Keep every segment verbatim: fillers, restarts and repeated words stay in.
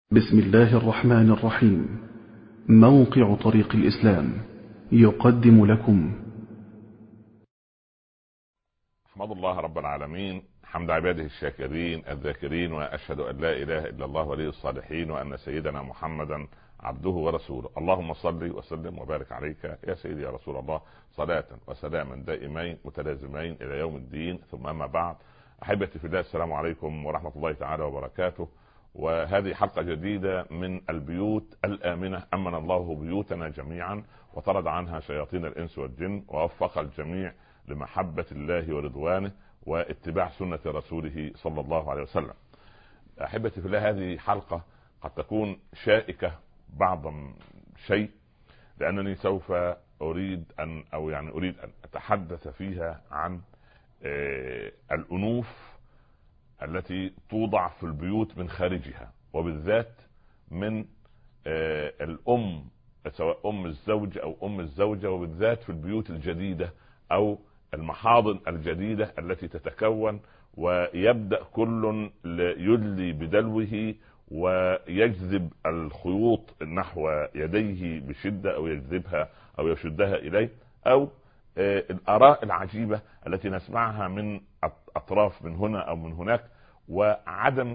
بسم الله الرحمن الرحيم. موقع طريق الإسلام يقدم لكم أحمد الله رب العالمين حمد عباده الشاكرين الذاكرين، وأشهد أن لا إله إلا الله ولي الصالحين، وأن سيدنا محمدا عبده ورسوله. اللهم صل وسلم وبارك عليك يا سيدي يا رسول الله، صلاة وسلاما دائمين متلازمين إلى يوم الدين. ثم أما بعد، أحبتي في الله، السلام عليكم ورحمة الله تعالى وبركاته. وهذه حلقة جديدة من البيوت الآمنة، أمن الله بيوتنا جميعا وطرد عنها شياطين الإنس والجن، ووفق الجميع لمحبة الله ورضوانه واتباع سنة رسوله صلى الله عليه وسلم. أحبتي في الله، هذه حلقة قد تكون شائكة بعض شيء، لأنني سوف أريد أن أو يعني أريد أن أتحدث فيها عن آه الأنوف التي توضع في البيوت من خارجها، وبالذات من آه الأم، سواء أم الزوج أو أم الزوجة، وبالذات في البيوت الجديدة أو المحاضن الجديدة التي تتكون، ويبدأ كل يدلي بدلوه ويجذب الخيوط نحو يديه بشدة، أو يجذبها أو يشدها إليه، أو آه الآراء العجيبة التي نسمعها من أطراف من هنا أو من هناك، وعدم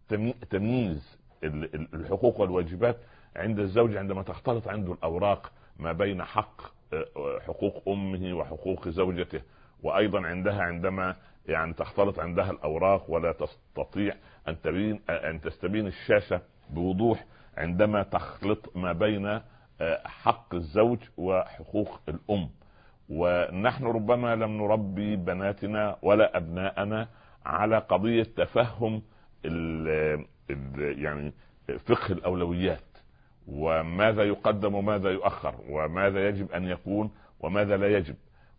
تمييز الحقوق والواجبات عند الزوج عندما تختلط عنده الأوراق ما بين حق حقوق أمه وحقوق زوجته، وأيضا عندها عندما يعني تختلط عندها الأوراق ولا تستطيع أن تبين أن تستبين الشاشة بوضوح عندما تخلط ما بين حق الزوج وحقوق الأم. ونحن ربما لم نربي بناتنا ولا أبناءنا على قضية تفهم ال ال يعني فقه الأولويات، وماذا يقدم وماذا يؤخر، وماذا يجب أن يكون وماذا لا يجب،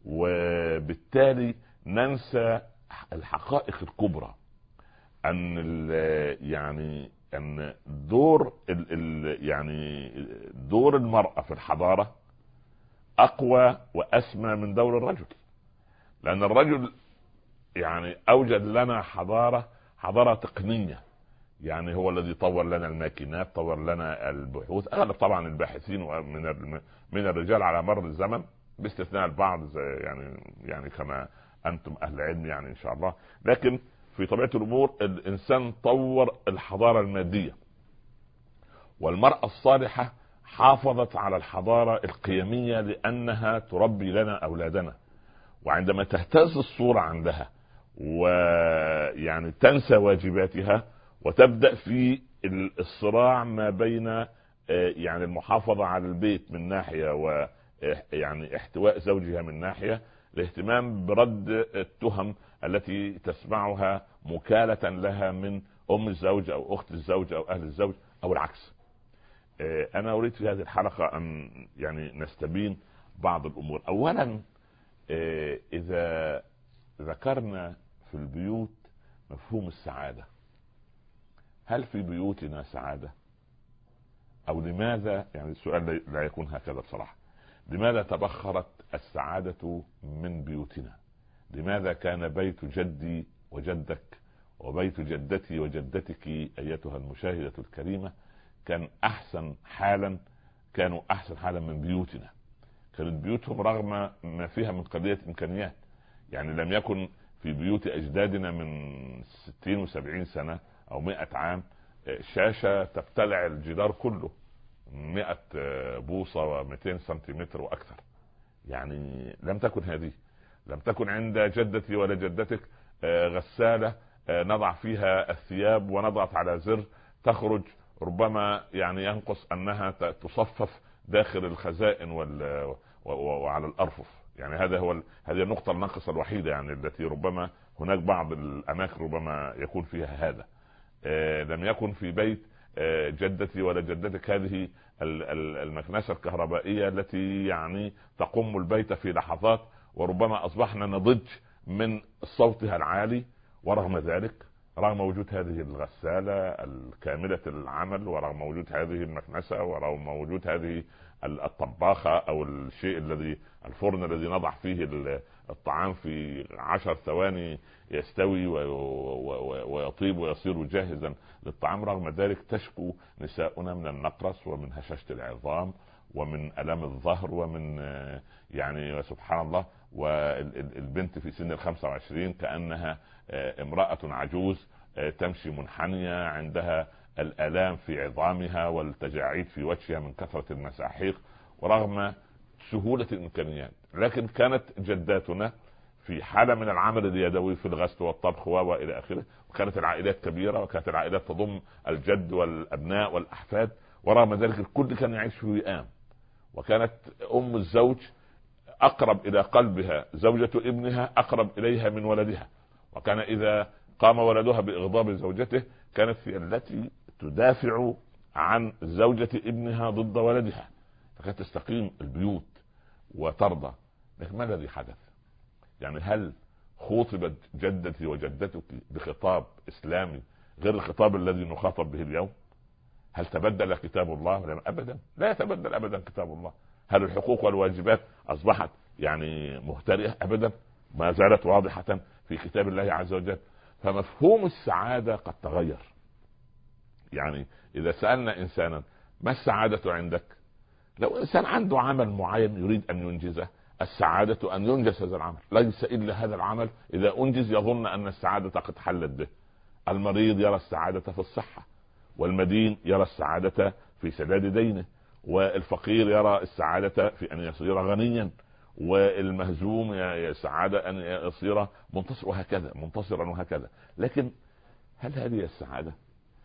وبالتالي ننسى الحقائق الكبرى، أن يعني أن دور ال ال يعني دور المرأة في الحضارة أقوى وأسمى من دور الرجل، لأن الرجل يعني أوجد لنا حضارة حضارة تقنية، يعني هو الذي طور لنا الماكينات، طور لنا البحوث. أغلب طبعا الباحثين من من الرجال على مر الزمن، باستثناء البعض يعني يعني كما أنتم أهل علم يعني إن شاء الله، لكن في طبيعة الأمور الإنسان طور الحضارة المادية، والمرأة الصالحة حافظت على الحضارة القيمية لأنها تربي لنا أولادنا. وعندما تهتز الصورة عندها ويعني تنسى واجباتها وتبدأ في الصراع ما بين يعني المحافظة على البيت من ناحية، ويعني احتواء زوجها من ناحية، الاهتمام برد التهم التي تسمعها مكالة لها من أم الزوج أو أخت الزوج أو أهل الزوج أو العكس. أنا أريد في هذه الحلقة أن يعني نستبين بعض الأمور. أولا، إذا ذكرنا في البيوت مفهوم السعادة، هل في بيوتنا سعادة؟ أو لماذا، يعني السؤال لا يكون هكذا بصراحة، لماذا تبخرت السعادة من بيوتنا؟ لماذا كان بيت جدي وجدك وبيت جدتي وجدتك أيتها المشاهدة الكريمة كان أحسن حالا، كانوا أحسن حالا من بيوتنا؟ كانت بيوتهم رغم ما فيها من قضية إمكانيات، يعني لم يكن في بيوت أجدادنا من ستين وسبعين سنة أو مئة عام شاشة تبتلع الجدار كله مئة بوصة ومئتين سنتيمتر وأكثر. يعني لم تكن هذه، لم تكن عند جدتي ولا جدتك غسالة نضع فيها الثياب ونضغط على زر تخرج، ربما يعني ينقص أنها تصفف داخل الخزائن وال وعلى الأرفف. يعني هذا هو ال... هذه النقطة الناقصة الوحيدة، يعني التي ربما هناك بعض الأماكن ربما يكون فيها هذا. آه لم يكن في بيت آه جدتي ولا جدتك هذه المكنسة الكهربائية التي يعني تقوم البيت في لحظات، وربما أصبحنا نضج من صوتها العالي. ورغم ذلك، رغم وجود هذه الغسالة الكاملة العمل، ورغم وجود هذه المكنسة، ورغم وجود هذه الطباخة او الشيء الذي الفرن الذي نضع فيه الطعام في عشر ثواني يستوي ويطيب ويصير جاهزا للطعام. رغم ذلك تشكو نساؤنا من النقرس ومن هشاشة العظام ومن ألم الظهر ومن يعني سبحان الله. والبنت في سن الخمسة وعشرين كأنها امرأة عجوز تمشي منحنية، عندها الآلام في عظامها والتجاعيد في وجهها من كثرة المساحيق، ورغم سهولة الإمكانيات. لكن كانت جداتنا في حالة من العمل اليدوي في الغسل والطبخ وإلى آخره، وكانت العائلات كبيرة وكانت العائلات تضم الجد والأبناء والأحفاد، ورغم ذلك الكل كان يعيش في وئام. وكانت أم الزوج أقرب إلى قلبها زوجة ابنها أقرب إليها من ولدها، وكان إذا قام ولدها بإغضاب زوجته كانت هي التي تدافع عن زوجة ابنها ضد ولدها، فكانت تستقيم البيوت وترضى. لكن ما الذي حدث؟ يعني هل خطبت جدتي وجدتك بخطاب إسلامي غير الخطاب الذي نخاطب به اليوم؟ هل تبدل كتاب الله؟ أبدا، لا يتبدل أبدا كتاب الله. هل الحقوق والواجبات أصبحت يعني مهترئة؟ أبدا، ما زالت واضحة في كتاب الله عز وجل. فمفهوم السعادة قد تغير. يعني إذا سألنا إنسانا ما السعادة عندك، لو إنسان عنده عمل معين يريد أن ينجزه، السعادة أن ينجز هذا العمل، ليس إلا هذا العمل إذا أنجز يظن أن السعادة قد حلت به. المريض يرى السعادة في الصحة، والمدين يرى السعادة في سداد دينه، والفقير يرى السعادة في أن يصير غنيا، والمهزوم السعادة أن يصير منتصر، وهكذا منتصرا وهكذا. لكن هل هذه السعادة؟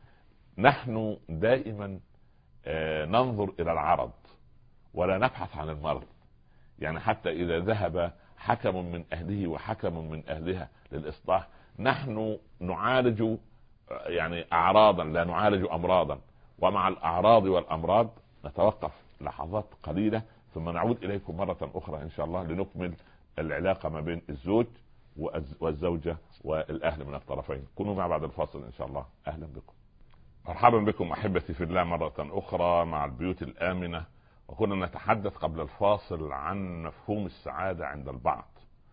نحن دائما ننظر إلى العرض ولا نبحث عن المرض. يعني حتى إذا ذهب حكم من أهله وحكم من أهلها للإصلاح، نحن نعالج يعني أعراضا لا نعالج أمراضا. ومع الأعراض والأمراض نتوقف لحظات قليلة ثم نعود إليكم مرة أخرى إن شاء الله لنكمل العلاقة ما بين الزوج والزوجة والأهل من الطرفين. كونوا مع بعد الفاصل إن شاء الله. أهلا بكم، مرحبا بكم أحبتي في الله مرة أخرى مع البيوت الآمنة. وكنا نتحدث قبل الفاصل عن مفهوم السعادة عند البعض،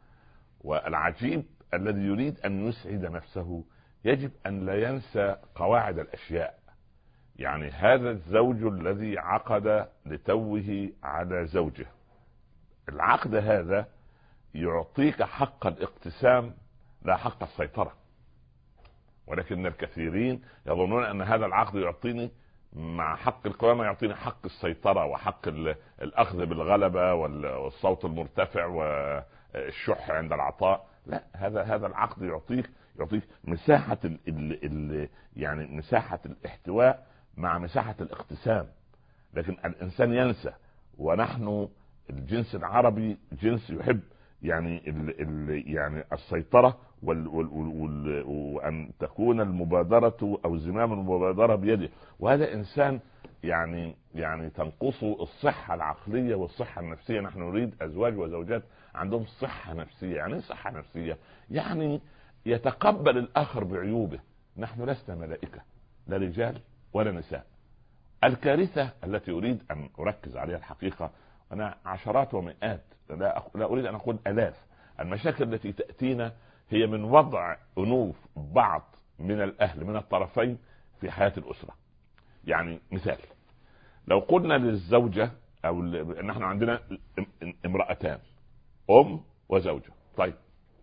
والعجيب الذي يريد أن يسعد نفسه يجب أن لا ينسى قواعد الأشياء. يعني هذا الزوج الذي عقد لتوه على زوجه، العقد هذا يعطيك حق الاقتسام لا حق السيطرة، ولكن الكثيرين يظنون أن هذا العقد يعطيني مع حق القوامة يعطيني حق السيطرة وحق الأخذ بالغلبة والصوت المرتفع والشح عند العطاء. لا، هذا هذا العقد يعطيك يعطيك مساحة ال ال ال يعني مساحة الاحتواء مع مساحة الاقتسام. لكن الإنسان ينسى، ونحن الجنس العربي جنس يحب يعني ال ال يعني السيطرة وال وال وال وأن تكون المبادرة أو زمام المبادرة بيده. وهذا إنسان يعني يعني تنقصه الصحة العقلية والصحة النفسية. نحن نريد أزواج وزوجات عندهم صحة نفسية. يعني صحة نفسية يعني يتقبل الآخر بعيوبه. نحن لسنا ملائكة، لا رجال ولا نساء. الكارثة التي أريد أن أركز عليها الحقيقة، أنا عشرات ومئات لا, لا أريد أن أقول ألاف المشاكل التي تأتينا هي من وضع أنوف بعض من الأهل من الطرفين في حياة الأسرة. يعني مثال، لو قلنا للزوجة أو نحن عندنا امرأتان، أم وزوجة. طيب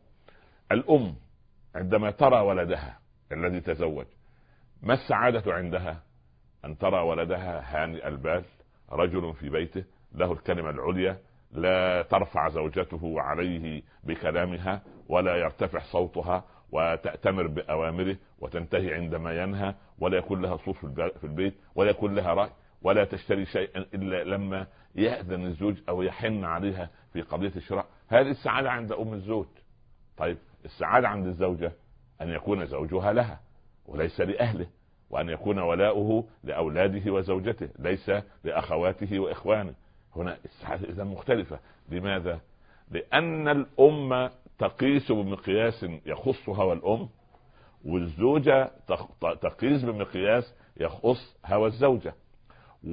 الأم عندما ترى ولدها الذي تزوج، ما السعادة عندها؟ أن ترى ولدها هانئ البال، رجل في بيته له الكلمة العليا، لا ترفع زوجته عليه بكلامها ولا يرتفع صوتها وتأتمر بأوامره وتنتهي عندما ينهى، ولا يكون لها صوت في البيت ولا يكون لها رأي، ولا تشتري شيئا إلا لما يأذن الزوج أو يحن عليها في قضية الشراء. هذه السعادة عند أم الزوج. طيب السعادة عند الزوجة أن يكون زوجها لها وليس لأهله، وأن يكون ولاؤه لأولاده وزوجته ليس لأخواته وإخوانه. هنا السعادة إذا مختلفة. لماذا؟ لأن الأم تقيس بمقياس يخص هوى الأم، والزوجة تقيس بمقياس يخص هوى الزوجة.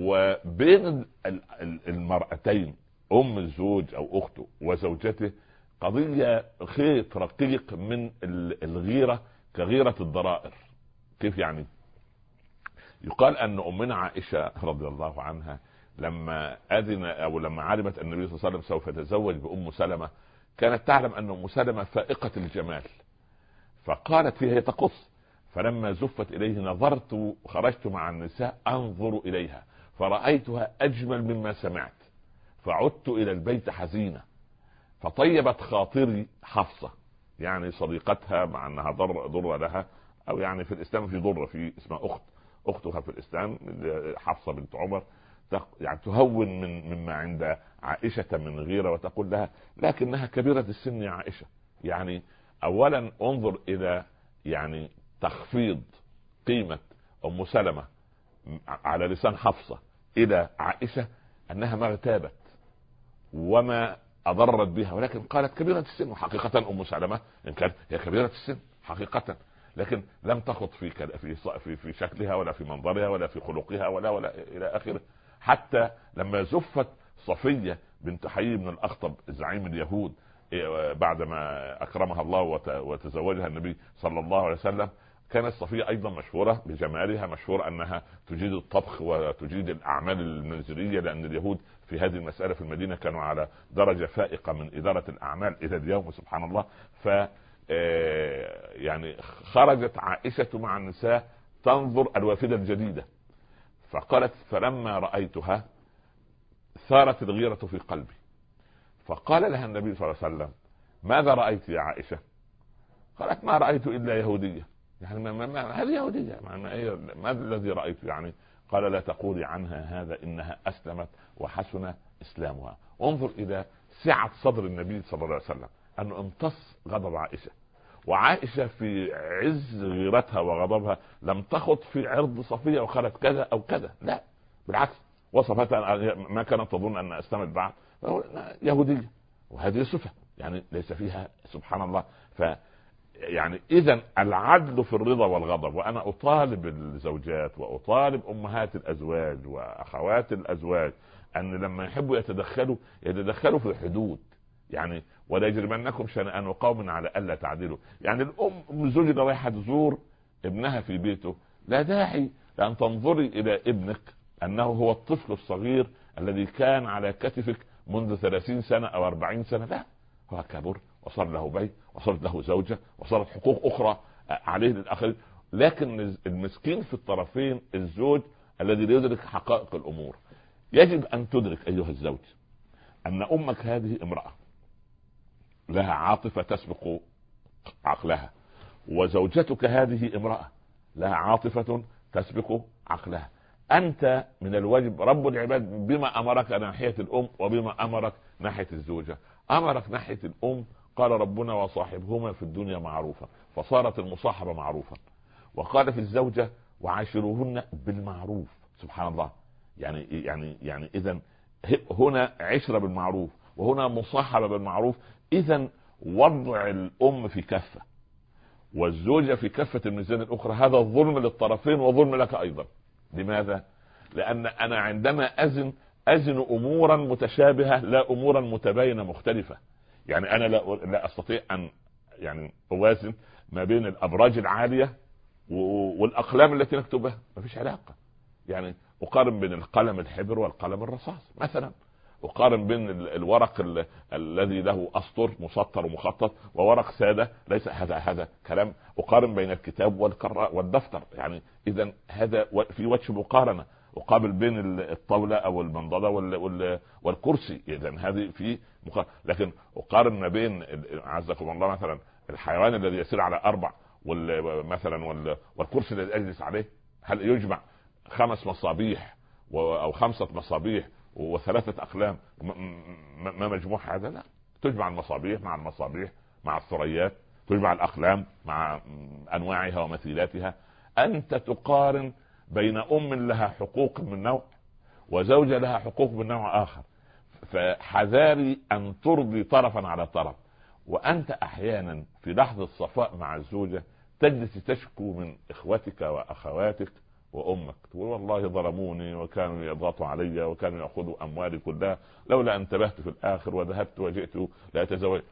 وبين المرأتين أم الزوج أو أخته وزوجته قضية خيط رقيق من الغيرة كغيرة الضرائر. كيف يعني؟ يقال أن أمنا عائشة رضي الله عنها لما أذن أو لما علمت أن النبي صلى الله عليه وسلم سوف يتزوج بأم سلمة كانت تعلم أن أم سلمة فائقة الجمال، فقالت فيها هي تقص: فلما زفت إليه نظرت خرجت مع النساء أنظر إليها فرأيتها أجمل مما سمعت، فعدت إلى البيت حزينة، فطيبت خاطري حفصة، يعني صديقتها، مع أنها ضر, ضر لها، أو يعني في الإسلام في ضر، في اسمها أخت أختها في الإسلام حفصة بنت عمر، يعني تهون من مما عند عائشة من غيرة، وتقول لها لكنها كبيرة السن يا عائشة. يعني أولا انظر إلى يعني تخفيض قيمة أم سلمة على لسان حفصة إلى عائشة، أنها ما اغتابت وما أضرت بها، ولكن قالت كبيرة السن. وحقيقة أم سلمة إن كانت هي كبيرة السن حقيقة، لكن لم تخط في في في في شكلها ولا في منظرها ولا في خلقها ولا ولا إلى آخره. حتى لما زفت صفية بنت حيي بن الأخطب زعيم اليهود بعدما أكرمها الله وتزوجها النبي صلى الله عليه وسلم، كانت صفية أيضا مشهورة بجمالها، مشهورة أنها تجيد الطبخ وتجيد الأعمال المنزلية، لأن اليهود في هذه المسألة في المدينة كانوا على درجة فائقة من إدارة الأعمال إلى اليوم سبحان الله. ف يعني خرجت عائشة مع النساء تنظر الوافدة الجديدة، فقالت: فلما رأيتها ثارت الغيرة في قلبي. فقال لها النبي صلى الله عليه وسلم: ماذا رأيت يا عائشة؟ قالت: ما رأيت إلا يهودية. يعني ما, ما, ما هذه يهودية، ما الذي رأيت يعني؟ قال: لا تقولي عنها هذا، إنها أسلمت وحسن إسلامها. انظر إلى سعة صدر النبي صلى الله عليه وسلم أنه امتص غضب عائشة، وعائشة في عز غيرتها وغضبها لم تخط في عرض صفية وقالت كذا أو كذا، لا بالعكس، وصفتها ما كانت تظن أن أسلمت بعد، يهودية، وهذه صفة يعني ليس فيها سبحان الله. ف يعني إذن العدل في الرضا والغضب. وأنا أطالب الزوجات وأطالب أمهات الأزواج وأخوات الأزواج أن لما يحبوا يتدخلوا يتدخلوا في حدود، يعني ولا يجرمنكم شنآن قوم على ألا تعدلوا. يعني الأم زوجها رايحة تزور ابنها في بيته، لا داعي لأن تنظري إلى ابنك أنه هو الطفل الصغير الذي كان على كتفك منذ ثلاثين سنة أو أربعين سنة، لا، هو كبر وصار له بيت وصارت له زوجة وصارت حقوق أخرى عليه للآخرين. لكن المسكين في الطرفين الزوج الذي لا يدرك حقائق الأمور. يجب أن تدرك أيها الزوج أن أمك هذه امرأة لها عاطفة تسبق عقلها، وزوجتك هذه امرأة لها عاطفة تسبق عقلها. أنت من الواجب رب العباد بما أمرك ناحية الأم وبما أمرك ناحية الزوجة. أمرك ناحية الأم قال ربنا: وصاحبهما في الدنيا معروفا، فصارت المصاحبة معروفا. وقال في الزوجة: وعاشروهن بالمعروف. سبحان الله. يعني يعني يعني إذن هنا عشرة بالمعروف وهنا مصاحبة بالمعروف. إذن وضع الأم في كفة والزوجة في كفة الميزان الأخرى هذا الظلم للطرفين وظلم لك أيضا. لماذا؟ لأن أنا عندما أزن أزن أمورا متشابهة لا أمورا متباينة مختلفة. يعني أنا لا, لا أستطيع أن يعني أوازن ما بين الأبراج العالية والأقلام التي نكتبها، ما فيش علاقة. يعني أقارن بين القلم الحبر والقلم الرصاص مثلا، أقارن بين الورق ال... الذي له أسطر مسطر ومخطط وورق سادة ليس هذا هذا كلام. أقارن بين الكتاب والكرة والدفتر. يعني إذا هذا في وجه مقارنة. أقابل بين الطاولة أو المنضدة وال... وال... والكرسي، إذا هذه في مقارنة. لكن أقارن ما بين عزكم الله مثلا الحيوان الذي يسير على أربع وال... مثلا وال... والكرسي الذي أجلس عليه، هل يجمع خمس مصابيح و... أو خمسة مصابيح وثلاثة أقلام ما مجموع هذا؟ لا، تجمع المصابيح مع المصابيح مع الثريات، تجمع الأقلام مع أنواعها ومثيلاتها. أنت تقارن بين أم لها حقوق من نوع وزوجة لها حقوق من نوع آخر، فحذاري أن ترضي طرفا على طرف. وأنت أحيانا في لحظة صفاء مع الزوجة تجلس تشكو من إخوتك وأخواتك وأمك، تقول والله ظلموني وكانوا يضغطوا علي وكانوا يأخذوا أموالي كلها لولا أن انتبهت في الآخر وذهبت وجئت لا أتزوج.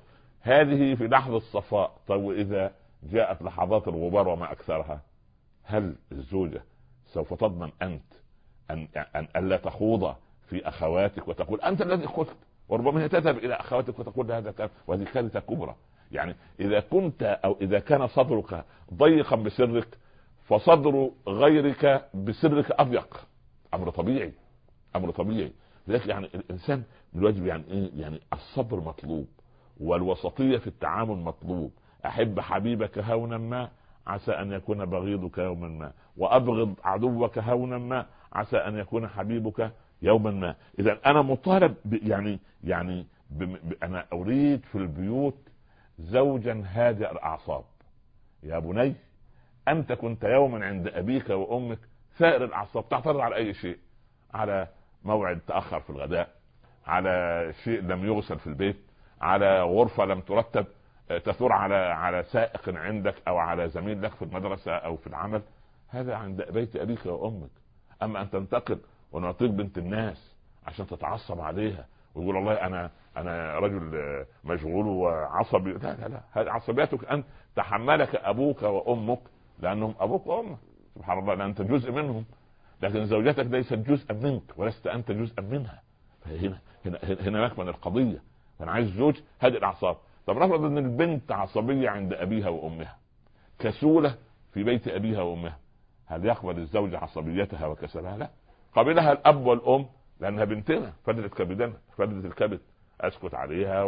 هذه في لحظة الصفاء. طيب وإذا جاءت لحظات الغبار وما أكثرها، هل الزوجة سوف تضمن أنت أن أن ألا تخوض في أخواتك وتقول أنت الذي قلت؟ وربما هي تذهب إلى أخواتك وتقول هذا كان، وهذه كارثة كبرى. يعني إذا كنت أو إذا كان صدرك ضيقا بسرك، فصدر غيرك بسرك أضيق. أمر طبيعي، أمر طبيعي. لذلك يعني الإنسان بالواجب يعني إيه؟ يعني الصبر مطلوب، والوسطية في التعامل مطلوب. أحب حبيبك هونا ما عسى أن يكون بغيضك يوما ما، وأبغض عدوك هونا ما عسى أن يكون حبيبك يوما ما. إذا أنا مطالب يعني يعني ب... ب... أنا أريد في البيوت زوجا هادئ الأعصاب. يا بني، أنت كنت يوما عند أبيك وأمك ثائر الأعصاب، تعترض على أي شيء، على موعد تأخر في الغداء، على شيء لم يغسل في البيت، على غرفة لم ترتب، تثور على على سائق عندك او على زميل لك في المدرسة او في العمل. هذا عند بيت ابيك وامك. اما ان تنتقل ونعطيك بنت الناس عشان تتعصب عليها ويقول والله انا انا رجل مشغول وعصبي، لا لا لا، هذه عصبيتك انت، تحملك ابوك وامك لانهم ابوك وامك، سبحان الله، لأن انت جزء منهم، لكن زوجتك ليست جزءا منك ولست انت جزءا منها. فهنا هنا هنا مكمن القضيه. انا عايز زوج هادئ الاعصاب. طب نفرض ان البنت عصبيه عند ابيها وامها، كسوله في بيت ابيها وامها، هل يقبل الزوج عصبيتها وكسلها؟ لا، قبلها الاب والام لانها بنتنا، فدلت كبدنا، فدلت الكبد، اسكت عليها.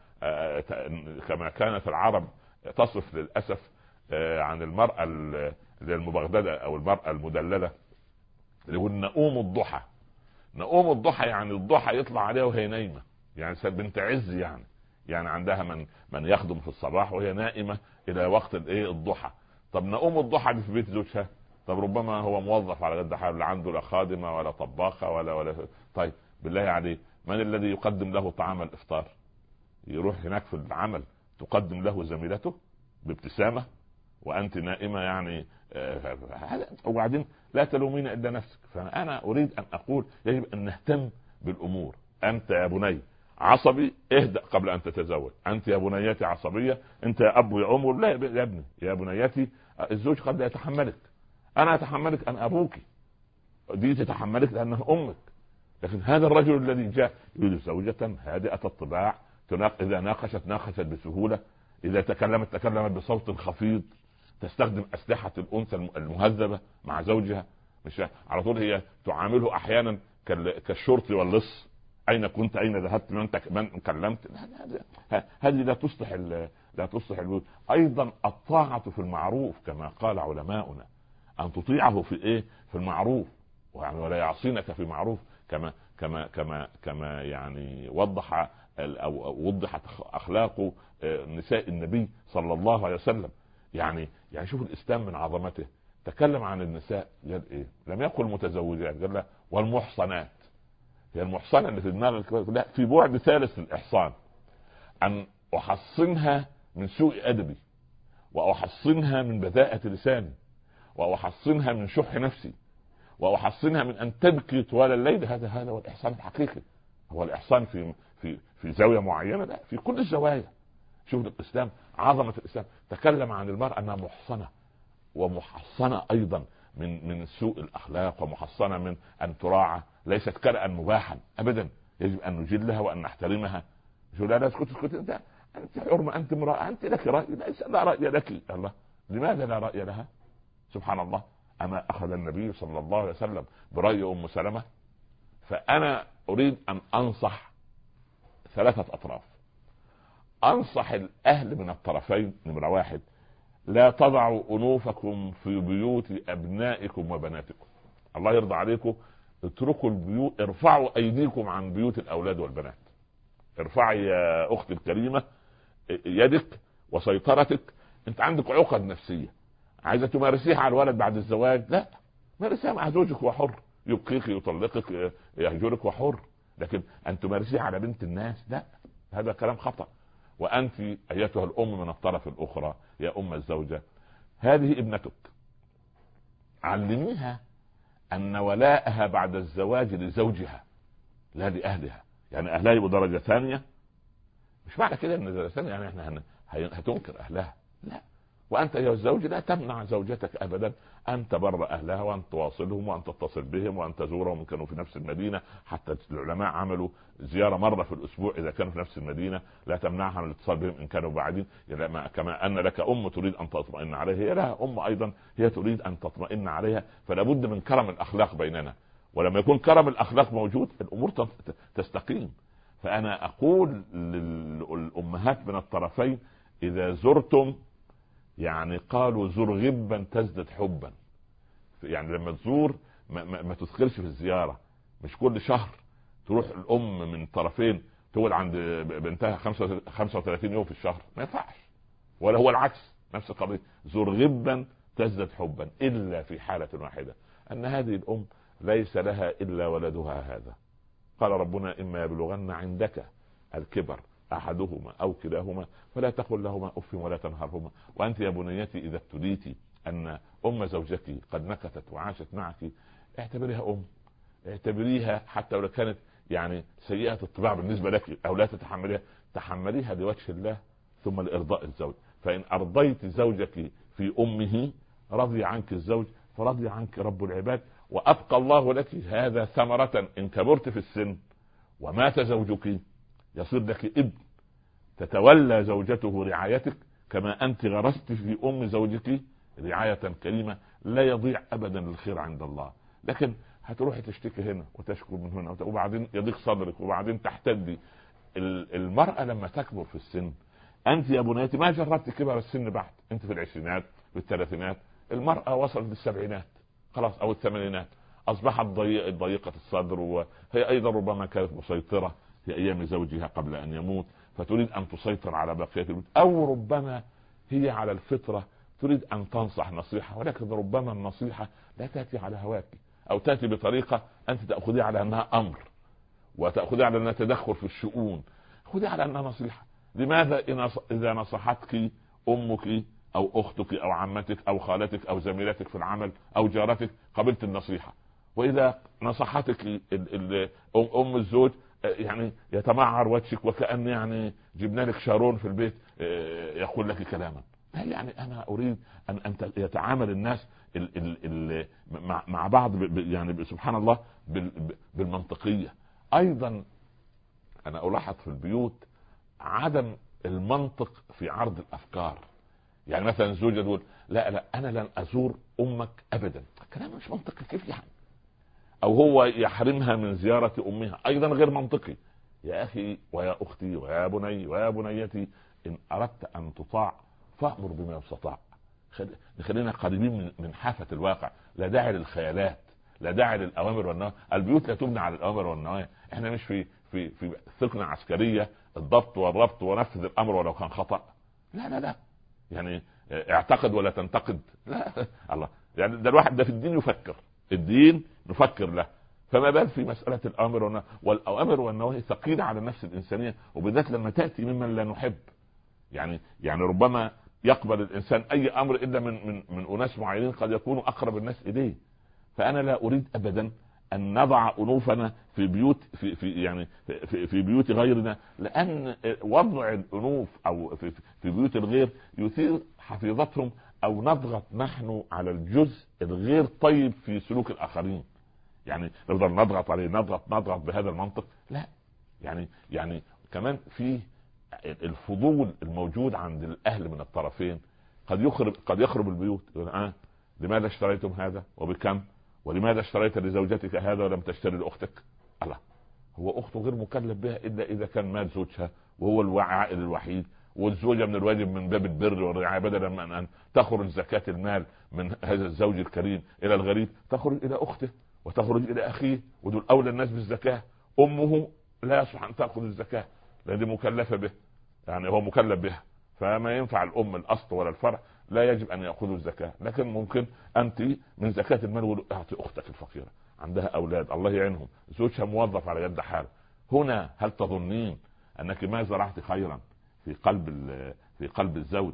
وكما كانت العرب تصف للاسف عن المراه المبغدده او المراه المدلله، اللي هو نقوم الضحى. نقوم الضحى يعني الضحى يطلع عليها وهي نايمه، يعني بنت عز، يعني يعني عندها من من يخدم في الصباح وهي نائمه الى وقت الايه الضحى. طب نقوم الضحى في بيت زوجها، طب ربما هو موظف على قد حاله، لا عنده لا خادمه ولا طباخه ولا ولا طيب بالله عليه، من الذي يقدم له طعام الافطار؟ يروح هناك في العمل تقدم له زميلته بابتسامه وانت نائمه، يعني هذا. وبعدين لا تلومين الا نفسك. فانا اريد ان اقول يجب ان نهتم بالامور. انت يا بني عصبي، اهدأ قبل ان تتزوج. انت يا بنيتي عصبيه، انت يا اب يا ام، لا يا ابني يا بنيتي، الزوج قد لا يتحملك، انا اتحملك، انا ابوك، دي تتحملك لانها امك. لكن هذا الرجل الذي جاء يريد زوجة هادئة الطباع، اذا ناقشت ناقشت بسهولة، اذا تكلمت تكلمت بصوت خفيض، تستخدم اسلحة الانثى المهذبة مع زوجها، مش على طول هي تعامله احيانا كالشرطي واللص، اين كنت، اين ذهبت، من من كلمت. هذه لا تصلح لا تصلح البيوت. ايضا الطاعة في المعروف كما قال علماؤنا، ان تطيعه في ايه، في المعروف، ولا يعصينك في معروف، كما كما كما كما يعني وضح او وضحت اخلاق نساء النبي صلى الله عليه وسلم. يعني يعني شوف الاسلام من عظمته، تكلم عن النساء قال ايه؟ لم يقل متزوجات، قال لا والمحصنات. هي المحصنه اللي في دماغك، لا، في بعد ثالث للاحصان، ان احصنها من سوء ادبي، واحصنها من بذاءة لساني، واحصنها من شح نفسي، واحصنها من ان تبكي طوال الليل. هذا هذا هو الاحصان الحقيقي. هو الاحصان في في في زاويه معينه؟ لا، في كل الزوايا. شوف الاسلام، عظمه الاسلام، تكلم عن المراه انها محصنه ومحصنه ايضا من من سوء الاخلاق، ومحصنه من ان تراعى، ليست كرأ مباحا ابدا، يجب ان نجلها وان نحترمها. شو لا لا اسكت اسكت، انت انت حرمه، انت امراه، انت لك راي، لا راي لك. الله، لماذا لا راي لها؟ سبحان الله. اما اخذ النبي صلى الله عليه وسلم براي ام سلمة. فانا اريد ان انصح ثلاثه اطراف. انصح الاهل من الطرفين. نمره واحد، لا تضعوا انوفكم في بيوت ابنائكم وبناتكم. الله يرضى عليكم، اتركوا البيوت، ارفعوا ايديكم عن بيوت الاولاد والبنات. ارفعي يا اختي الكريمه يدك وسيطرتك. انت عندك عقد نفسيه عايزه تمارسيها على الولد بعد الزواج، لا، مارسيها مع زوجك وحر، يبقيك يطلقك يهجرك وحر. لكن ان تمارسيها على بنت الناس، لا، هذا كلام خطأ. وانت ايتها الام من الطرف الاخرى يا ام الزوجة، هذه ابنتك، علميها ان ولاءها بعد الزواج لزوجها لا لاهلها. يعني اهلها يبقوا درجة ثانية، مش معنى كده ان يعني احنا هتنكر اهلها، لا. وانت يا الزوج لا تمنع زوجتك ابدا ان تبر اهلها وان تواصلهم وان تتصل بهم وان تزورهم ان كانوا في نفس المدينه. حتى العلماء عملوا زياره مره في الاسبوع اذا كانوا في نفس المدينه، لا تمنعها من الاتصال بهم ان كانوا بعيدين. كما ان لك ام تريد ان تطمئن عليها، هي لها ام ايضا هي تريد ان تطمئن عليها. فلا بد من كرم الاخلاق بيننا، ولما يكون كرم الاخلاق موجود الامور تستقيم. فانا اقول للامهات من الطرفين اذا زرتم، يعني قالوا زر غبا تزدد حبا. يعني لما تزور ما, ما, ما تثقلش في الزيارة. مش كل شهر تروح الام من طرفين تقول عند بنتها خمسة وثلاثين يوم في الشهر، ما ينفعش. ولا هو العكس نفس القضية، زر غبا تزدد حبا، الا في حالة واحدة، ان هذه الام ليس لها الا ولدها هذا. قال ربنا اما يبلغن عندك الكبر احدهما او كلاهما فلا تقل لهما اف ولا تنهرهما، وانت يا بنيتي اذا ابتليتي ان ام زوجك قد نكثت وعاشت معك اعتبريها ام، اعتبريها حتى لو كانت يعني سيئة الطباع بالنسبة لك او لا تتحمليها، تحمليها لوجه الله ثم لارضاء الزوج. فان ارضيت زوجك في امه رضي عنك الزوج فرضي عنك رب العباد، وابقى الله لك هذا ثمرة ان كبرت في السن ومات زوجك يصير لك ابن تتولى زوجته رعايتك، كما انت غرست في ام زوجك رعاية كريمة. لا يضيع ابدا الخير عند الله. لكن هتروحي تشتكي هنا وتشكو من هنا وبعدين يضيق صدرك وبعدين تحتدي. المرأة لما تكبر في السن، انت يا بنيتي ما جربت كبر السن بعد، انت في العشرينات في الثلاثينات، المرأة وصلت للسبعينات خلاص او الثمانينات، اصبحت ضيقة الصدر، وهي ايضا ربما كانت مسيطرة في ايام زوجها قبل ان يموت فتريد ان تسيطر على بقية البيت، او ربما هي على الفطرة تريد ان تنصح نصيحة، ولكن ربما النصيحة لا تأتي على هواك او تأتي بطريقة انت تأخذها على انها امر وتأخذها على انها تدخل في الشؤون، خذها على انها نصيحة. لماذا اذا نصحتك امك او اختك او عمتك او خالتك او زميلتك في العمل او جارتك قبلت النصيحة، واذا نصحتك ام الزوج يعني يتمعر وجهك وكأن يعني جبنا لك شارون في البيت يقول لك كلاما. يعني انا اريد ان ان يتعامل الناس ال ال ال مع بعض يعني سبحان الله بالمنطقية. ايضا انا الاحظ في البيوت عدم المنطق في عرض الافكار. يعني مثلا الزوجة تقول لا لا انا لن ازور امك ابدا، كلام مش منطقي. كيف يعني؟ او هو يحرمها من زيارة امها، ايضا غير منطقي. يا اخي ويا اختي ويا بني ويا بنيتي، ان اردت ان تطاع فأمر بما يستطاع. خلينا قريبين من من حافة الواقع، لا داعي للخيالات، لا داعي للاوامر والنواهي. البيوت لا تبنى على الاوامر والنواهي. احنا مش في في في ثقنة عسكرية الضبط والربط ونفذ الامر ولو كان خطأ. لا لا لا يعني اعتقد ولا تنتقد. لا الله، يعني ده الواحد ده في الدين يفكر، الدين نفكر له، فما بال في مسألة الأمر والنهي. والأوامر والنواهي ثقيلة على النفس الإنسانية، وبالذات لما تأتي ممن لا نحب. يعني يعني ربما يقبل الإنسان أي أمر إلا من من من أناس معينين قد يكونوا أقرب الناس إليه. فأنا لا أريد أبدا أن نضع أنوفنا في بيوت في في يعني في, في بيوت غيرنا، لأن وضع الأنوف أو في, في بيوت الغير يثير حفيظتهم، أو نضغط نحن على الجزء الغير طيب في سلوك الآخرين. يعني نفضل نضغط عليه نضغط نضغط بهذا المنطق. لا يعني يعني كمان في الفضول الموجود عند الأهل من الطرفين قد يخرب قد يخرب البيوت. آه لماذا اشتريتم هذا وبكم؟ ولماذا اشتريت لزوجتك هذا ولم تشتري لأختك؟ الله، هو أخته غير مكلف بها إلا إذا كان مال زوجها وهو العائل الوحيد، والزوجة من الواجب من باب البر والرعاية بدلا من أن تخرج زكاة المال من هذا الزوج الكريم إلى الغريب تخرج إلى أخته وتخرج إلى أخيه، ودول أولى الناس بالزكاة. أمه لا يصح أن تأخذ الزكاة لأنه مكلفة به، يعني هو مكلف بها، فما ينفع الأم الأصل ولا الفرع لا يجب أن يأخذوا الزكاة. لكن ممكن أنت من زكاة المال أعطي أختك الفقيرة عندها أولاد الله يعينهم، زوجها موظف على يد حال. هنا هل تظنين أنك ما زرعت خيرا في قلب في قلب الزوج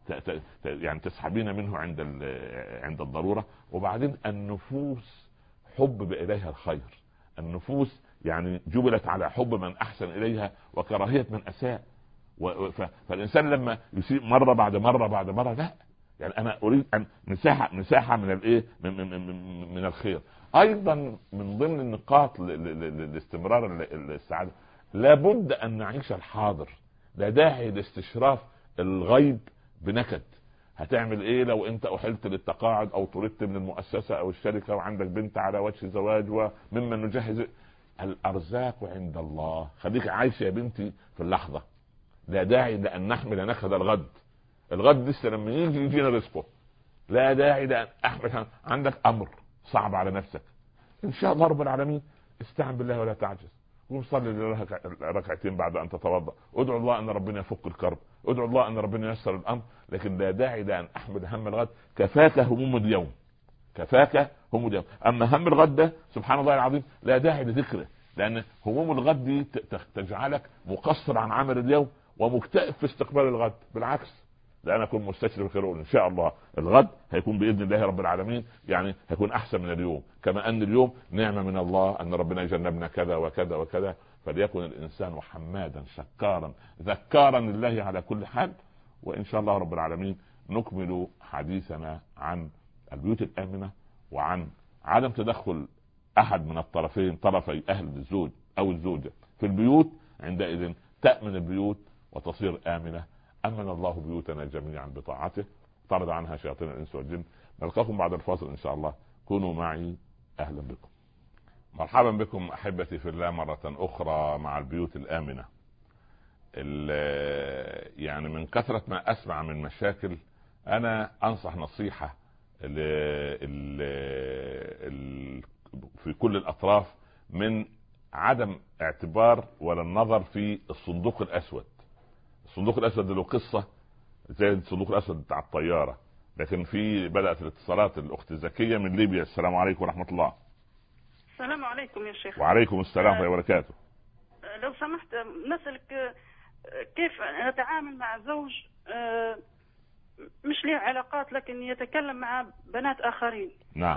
يعني تسحبين منه عند عند الضرورة؟ وبعدين النفوس حب إليها الخير، النفوس يعني جبلت على حب من أحسن إليها وكراهية من أساء. فالانسان لما يسيء مره بعد مره بعد مره، لا يعني انا اريد ان مساحه مساحه من الايه من, من, من, من الخير. ايضا من ضمن النقاط لاستمرار السعاده، لابد ان نعيش الحاضر، لا داعي لاستشراف الغيب بنكد. هتعمل ايه لو انت احلت للتقاعد او طردت من المؤسسه او الشركه وعندك بنت على وجه زواج وممن نجهز؟ الارزاق عند الله، خليك عايشه يا بنتي في اللحظه، لا داعي لان نحمل نكد الغد. الغد لسه لما يجي يجينا رزقه، لا داعي لان احمل. عندك امر صعب على نفسك، ان شاء الله رب العالمين استعن بالله ولا تعجز، قوم صلي ركعتين بعد ان تتوضا، ادعو الله ان ربنا يفك الكرب، ادعو الله ان ربنا ييسر الامر، لكن لا داعي لان احمل هم الغد. كفاك هموم اليوم، كفاك هموم اليوم. اما هم الغد ده سبحان الله العظيم لا داعي لذكره، لان هموم الغد دي تجعلك مقصر عن عمل اليوم ومكتئب في استقبال الغد. بالعكس، لا انا اكون مستشرف خير، ان شاء الله الغد هيكون باذن الله رب العالمين يعني هيكون احسن من اليوم، كما ان اليوم نعمه من الله ان ربنا يجنبنا كذا وكذا وكذا. فليكن الانسان حمادا شكارا ذكارا لله على كل حال. وان شاء الله رب العالمين نكمل حديثنا عن البيوت الامنه وعن عدم تدخل احد من الطرفين، طرفي اهل الزوج او الزوجه في البيوت، عندئذ تامن البيوت وتصير امنه. امن الله بيوتنا جميعا بطاعته، طرد عنها شياطين الانس والجن. نلقاكم بعد الفاصل ان شاء الله، كونوا معي. اهلا بكم، مرحبا بكم احبتي في الله مره اخرى مع البيوت الامنه. يعني من كثره ما اسمع من مشاكل، انا انصح نصيحه ل في كل الاطراف من عدم اعتبار ولا النظر في الصندوق الاسود. الصندوق الاسود له قصه زي الصندوق الاسود بتاع الطياره، لكن في بدات الاتصالات. الاخت زكيه من ليبيا، السلام عليكم ورحمه الله. السلام عليكم يا شيخ. وعليكم السلام ورحمه الله وبركاته. لو سمحت نسألك كيف نتعامل مع زوج مش له علاقات لكن يتكلم مع بنات آخرين؟ نعم،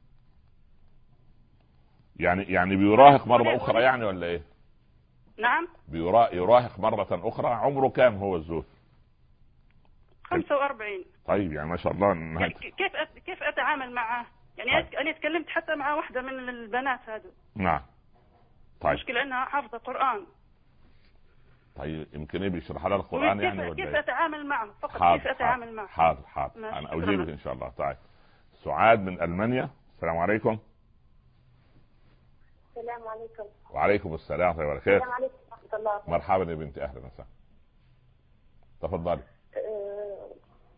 يعني يعني بيراهق مرة أخرى يعني ولا إيه؟ نعم، بيراهق مرة أخرى. عمره كام هو الزوج؟ خمسة وأربعين. طيب يعني ما شاء الله. يعني كيف كيف أتعامل معه؟ يعني طيب. أنا تكلمت حتى مع واحدة من البنات هذو. نعم. طيب. المشكلة أنها حافظة قرآن. طيب يمكن ايه بيشرح لها القرآن يعني ولا كيف اتعامل معه فقط؟ حاضر كيف اتعامل معه؟ حاضر حاضر انا اجيبك ان شاء الله. طيب سعاد من المانيا، السلام عليكم. السلام عليكم. وعليكم السلام ورحمه الله وبركاته. السلام عليكم ورحمه الله. مرحبا يا بنتي، اهلا وسهلا، تفضلي. أه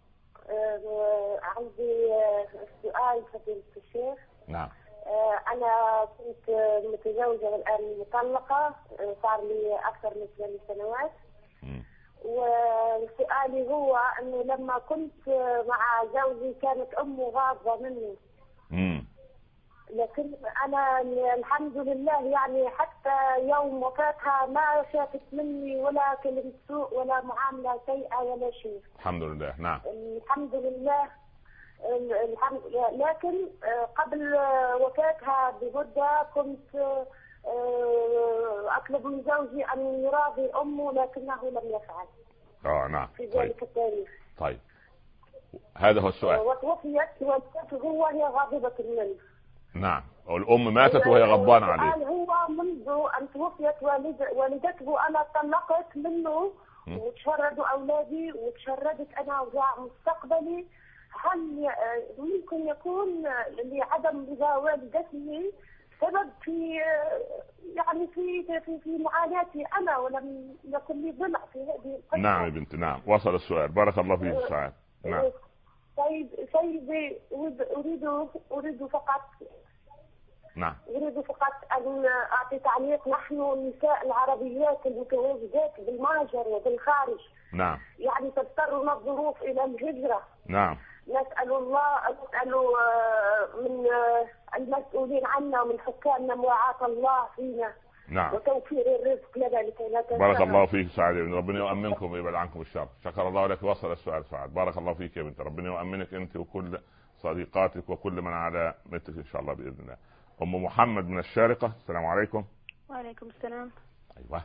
أه عندي سؤال فضيلة الشيخ. نعم. أنا كنت متزوجة والآن مطلقة، صار لي أكثر من ثمان سنوات. م. وسؤالي هو أنه لما كنت مع زوجي كانت أمه غاضبة مني. م. لكن أنا الحمد لله يعني حتى يوم وفاتها ما شافت مني ولا كلمة سوء ولا معاملة سيئة ولا شيء. الحمد لله. نعم. الحمد لله. الحمد لله. لكن قبل وفاتها بمدة كنت أطلب من زوجي أن يراضي أمه لكنه لم يفعل. اه نعم. في ذلك التاريخ. طيب هذا هو السؤال. وتوفيت والدته وهي غاضبة منه. نعم، والأم ماتت وهي غضبانة عليه. السؤال هو منذ أن توفيت والد والدته أنا طلقت منه وتشردوا أولادي وتشردت أنا وجاء مستقبلي. هل ممكن يكون لعدم رضا والدتي سبب في يعني في في في معاناتي انا ولم يكن لي ضلع في هذه القصه؟ نعم يا بنتي، نعم وصل السؤال، بارك الله فيك سعاد. نعم. طيب سيدي اريد اريد فقط نعم اريد فقط ان اعطي تعليق. نحن النساء العربيات المتواجدات بالمهجر وبالخارج نعم يعني تضطرنا الظروف الى الهجره. نعم. نسأل الله نسأل من المسؤولين عنا ومن حكامنا مواعاة الله فينا. نعم. وتوفير الرزق لنا لكي لا تنسى. بارك الله فيك سعاد، ربنا يؤمنكم ويبعد عنكم الشر. شكر الله لك. وصل السؤال سعاد، بارك الله فيك يا بنت، ربنا يؤمنك انت وكل صديقاتك وكل من على مثلك ان شاء الله باذن الله. ام محمد من الشارقة، السلام عليكم. وعليكم السلام. ايوه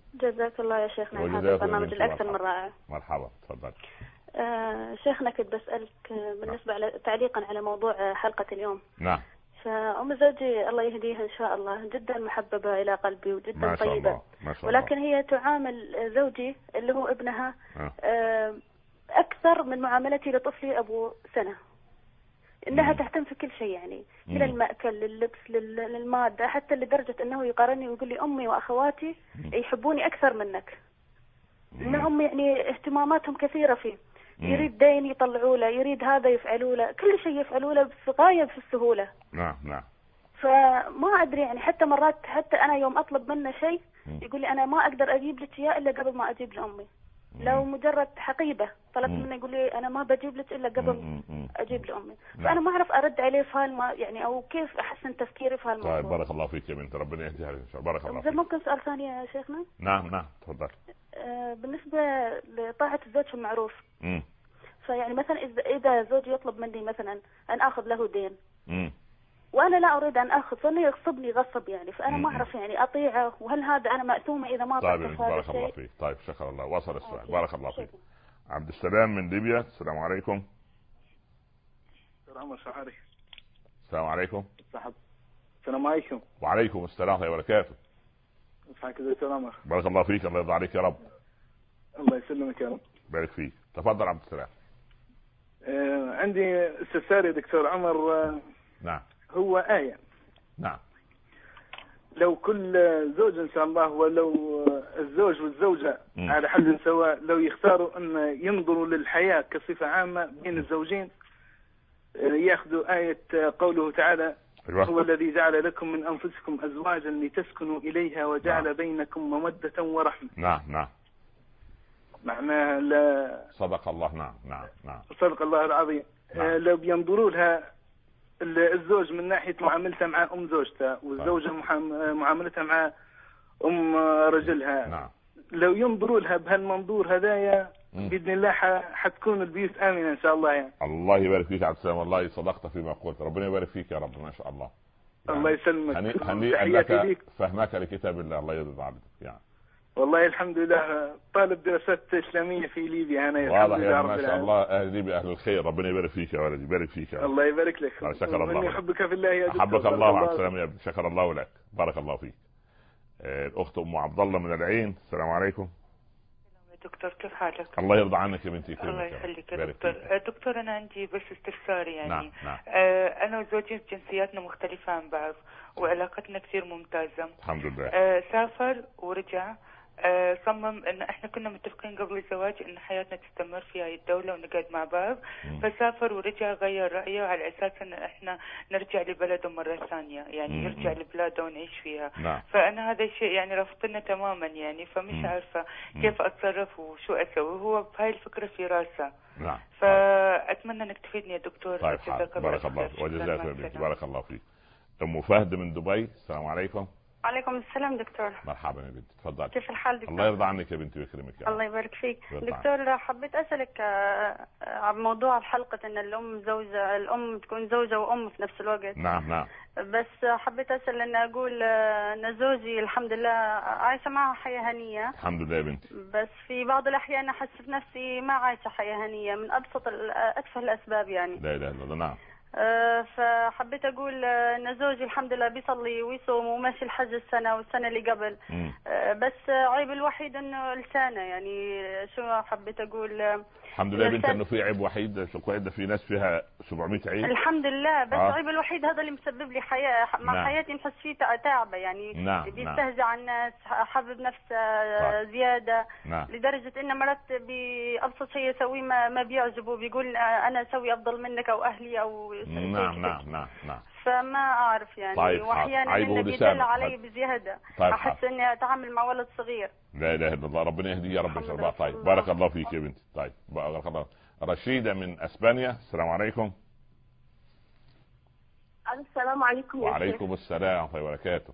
جزاك الله يا شيخنا، هذا البرنامج الأكثر من رائع. مرحبا، تفضل. آه شيخنا كنت بسألك بالنسبة على تعليقا على موضوع حلقة اليوم. نعم. فأم زوجي الله يهديها إن شاء الله جدا محببة إلى قلبي وجدا ما شاء طيبة. الله. ما شاء ولكن الله. هي تعامل زوجي اللي هو ابنها آه. آه أكثر من معاملتي لطفلي أبو سنة. إنها مم. تهتم في كل شيء يعني، من المأكل لللبس للمادة، حتى لدرجة أنه يقارني ويقول لي أمي وأخواتي مم. يحبوني أكثر منك. إنهم يعني اهتماماتهم كثيرة فيه. مم. يريد دين يطلعوا له، يريد هذا يفعلوا له، كل شيء يفعلوا له في غاية في السهولة. نعم نعم. فما أدري يعني، حتى مرات حتى أنا يوم أطلب منه شيء يقول لي أنا ما أقدر أجيب لك إياه إلا قبل ما أجيب لأمي. لو مجرد حقيبة طلبت منه يقول لي أنا ما بجيب لك إلا قبل أجيب لأمي. فأنا ما أعرف أرد عليه في هالما يعني، أو كيف أحسن تفكيري في هالموضوع. طيب بارك الله فيك يا بنت، ربنا يهديها لك إن شاء الله. بارك الله فيك. ممكن سؤال ثاني يا شيخنا؟ نعم نعم تفضل. آه بالنسبة لطاعة الزوج في المعروف. امم فيعني مثلا إذا إذا زوجي يطلب مني مثلا أن آخذ له دين. امم وأنا لا أريد أن أخذ، فإنه يغصبني غصب يعني، فأنا ما أعرف يعني أطيعه، وهل هذا أنا مأثومة إذا ما طيب أطيعه؟ بارك الله فيك. طيب شكرا الله، وصل السؤال. بارك الله فيك. عبد السلام من ليبيا، السلام عليكم. السلام عليكم. السلام عليكم. السلام عليكم. وعليكم السلام ورحمة الله وبركاته. ازيك يا دكتور عمر؟ بارك الله فيك، الله يرضى عليك يا رب. الله يسلمك يا رب. بارك فيك، تفضل عبد السلام. آه عندي استفسار يا دكتور عمر. آه نعم. هو آية. نعم. لو كل زوج ان شاء الله، ولو الزوج والزوجة م. على حد سواء، لو يختاروا ان ينظروا للحياة كصفة عامة بين الزوجين، ياخذوا آية قوله تعالى أيوة. هو الذي جعل لكم من أنفسكم أزواجا لتسكنوا إليها وجعل نعم. بينكم مودة ورحمة. نعم نعم. معناها لا. صدق الله. نعم نعم نعم. صدق الله العظيم. نعم. آه لو بينظروا لها الزوج من ناحية معاملته مع أم زوجته، والزوجة معاملتها مع أم رجلها. نعم. لو ينظروا لها بهالمنظور هدايا بإذن الله حتكون البيوت آمنة إن شاء الله يعني. الله يبارك فيك عبد السلام، والله صدقت فيما قلت، ربنا يبارك فيك يا رب. ما شاء الله يعني. الله يسلمك. هنيئا لك فهمك لكتاب الله، الله يرضى عليك يعني. والله الحمد لله طالب دراسات إسلامية في ليبيا أنا. واضح يا ما شاء الله. أهل ليبيا أهل الخير، ربنا يبارك فيك يا ولدي، يبارك فيك يا رب. الله يبارك لك. شكر الله. يحبك في الله يا دكتور. حبك الله عبد السلام يا ابني، شكر الله لك، بارك الله فيك. الأخت أم عبد الله من العين، السلام عليكم. دكتور كيف حالك؟ الله يرضى عنك يا بنتي. الله يخليك يا دكتور. فيك. دكتور انا عندي بس استفسار يعني. نعم. نعم. آه انا وزوجي جنسياتنا مختلفة عن بعض، وعلاقتنا كثير ممتازة الحمد لله. آه سافر ورجع. آه صمم ان احنا كنا متفقين قبل الزواج ان حياتنا تستمر في هاي الدولة ونقعد مع بعض. مم. فسافر ورجع غير رأيه على اساس ان احنا نرجع لبلده مرة ثانية يعني. مم. يرجع لبلاده ونعيش فيها. نعم. فانا هذا الشيء يعني رفضنا تماما يعني، فمش مم. عارفة كيف اتصرف وشو اسوي. هو بهاي الفكرة في راسه. نعم. فاتمنى انك تفيدني يا دكتور. طيب بارك الله وجزاك الله. بارك الله فيك. ام فهد من دبي، السلام عليكم. وعليكم السلام دكتور. مرحبا يا بنتي، تفضلي. كيف الحال دكتور؟ الله يرضى عنك يا بنتي ويكرمك يا الله يبارك فيك. دكتور حبيت اسالك عن موضوع الحلقه ان الام زوجه، الام تكون زوجه وام في نفس الوقت. نعم نعم. بس حبيت اسال ان اقول ان زوجي الحمد لله عايشه معه حياه هنيه. الحمد لله يا بنتي. بس في بعض الاحيان احس نفسي ما عايشه حياه هنيه من ابسط اتفه الاسباب يعني. لا اله الا الله. نعم. أه فحبيت اقول ان زوجي الحمد لله بيصلي ويصوم وماشي الحج السنه والسنه اللي قبل. أه بس عيب الوحيد انه لسانه يعني. شو حبيت اقول؟ الحمد لله بنت انه في عيب وحيد. شو في ناس فيها سبعمية عيب. الحمد لله. بس آه. عيب الوحيد هذا اللي مسبب لي حياه مع نعم. حياتي نحس فيه تعبه يعني. نعم. بيستهزأ على الناس، حابب نفسه آه. زياده. نعم. لدرجه ان مرات بابسط شيء يسويه ما, ما بيعجبه، بيقول انا اسوي افضل منك او اهلي او نعم نعم نعم نعم. فما اعرف يعني. طيب واحيانا انه بيدل علي بزياده. طيب احس اني اتعامل مع ولد صغير. لا اله الا الله، ربنا يهديه يا رب ان شاء الله. طيب بارك الله فيك يا بنتي. طيب بارك الله. رشيده من اسبانيا، السلام عليكم. السلام عليكم. وعليكم السلام ورحمه الله وبركاته.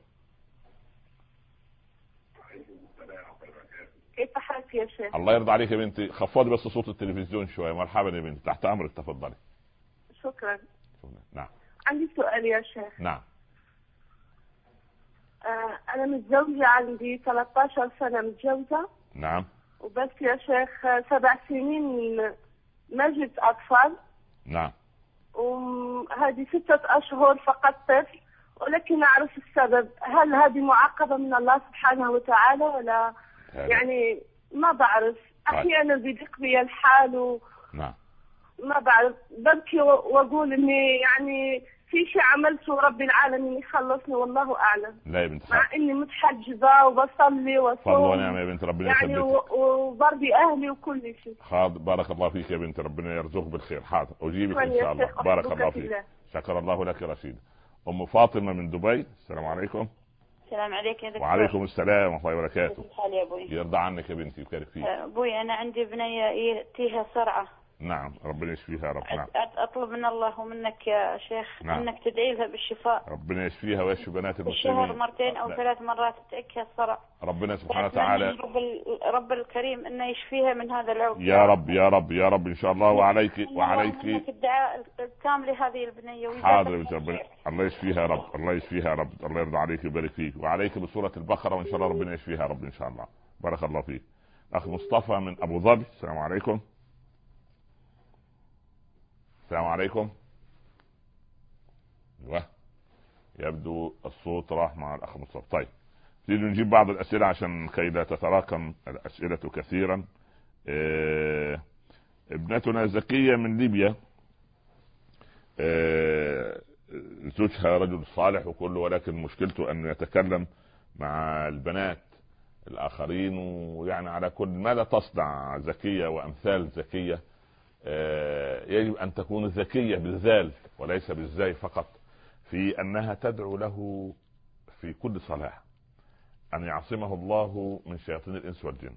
كيف حالك يا شيخ؟ الله يرضى عليك يا بنتي، خفضي بس صوت التلفزيون شويه. مرحبا يا بنتي، تحت امرك، تفضلي. شكرا. نعم. عندي سؤال يا شيخ. نعم. آه أنا متزوجة، عندي ثلاثة عشر سنة متجوزة. نعم. وبس يا شيخ سبع سنين ما جبت أطفال. نعم. وهذه ستة أشهر فقط طفل، ولكن أعرف السبب. هل هذه معاقبة من الله سبحانه وتعالى ولا هل. يعني ما بعرف. أحيانا بيضيق بي الحال و... نعم. ما بعرف، ببكي وأقول إني يعني في شيء عملته رب العالمين يخلصني، والله أعلم. لا يا بنت، مع إني متحجبة وبصلي وصوم فضل ونعم يا بنت، ربنا يعني يثبتك وبرضي أهلي وكل شيء. حاضر، بارك الله فيك يا بنت، ربنا يرزقك بالخير. حاضر أجيبك إن شاء الله. بارك الله فيك، شكر الله لك رشيد. أم فاطمة من دبي، السلام عليكم. السلام عليكم يا دكتور. وعليكم السلام ورحمة الله وبركاته. حالي يا ابوي. يرضى عنك يا بنتي ويبارك فيك. ابوي انا عندي بنيه فيها صرعه. نعم، ربنا يشفيها يا رب. نعم. اطلب من الله ومنك يا شيخ نعم. انك تدعي لها بالشفاء. ربنا يشفيها ويشفي بنات المسلمين. الشهر مرتين او لا. ثلاث مرات تأكها الصرع. ربنا سبحانه وتعالى رب, رب الكريم انه يشفيها من هذا العوق يا رب يا رب يا رب ان شاء الله. وعليك وعليك الدعاء التام لهذه البنيه. حاضر يا ربنا، الله يشفيها يا رب، الله يشفيها يا رب، الله يرضى عليك ويبارك فيك. وعليك بسورة البقرة وان شاء الله ربنا يشفيها يا رب ان شاء الله. بارك الله فيك. اخ مصطفى من ابو ظبي، السلام عليكم. السلام عليكم. يبدو الصوت راح مع الاخ مصطفى. طيب نريد نجيب بعض الاسئله عشان كي لا تتراكم الاسئله كثيرا. اه ابنتنا زكيه من ليبيا، اه زوجها رجل صالح وكله، ولكن مشكلته انه يتكلم مع البنات الاخرين، ويعني على كل ماذا تصنع زكيه وامثال زكيه. يجب أن تكون ذكية بالذال وليس بالزاي فقط، في أنها تدعو له في كل صلاة أن يعصمه الله من شياطين الإنس والجن،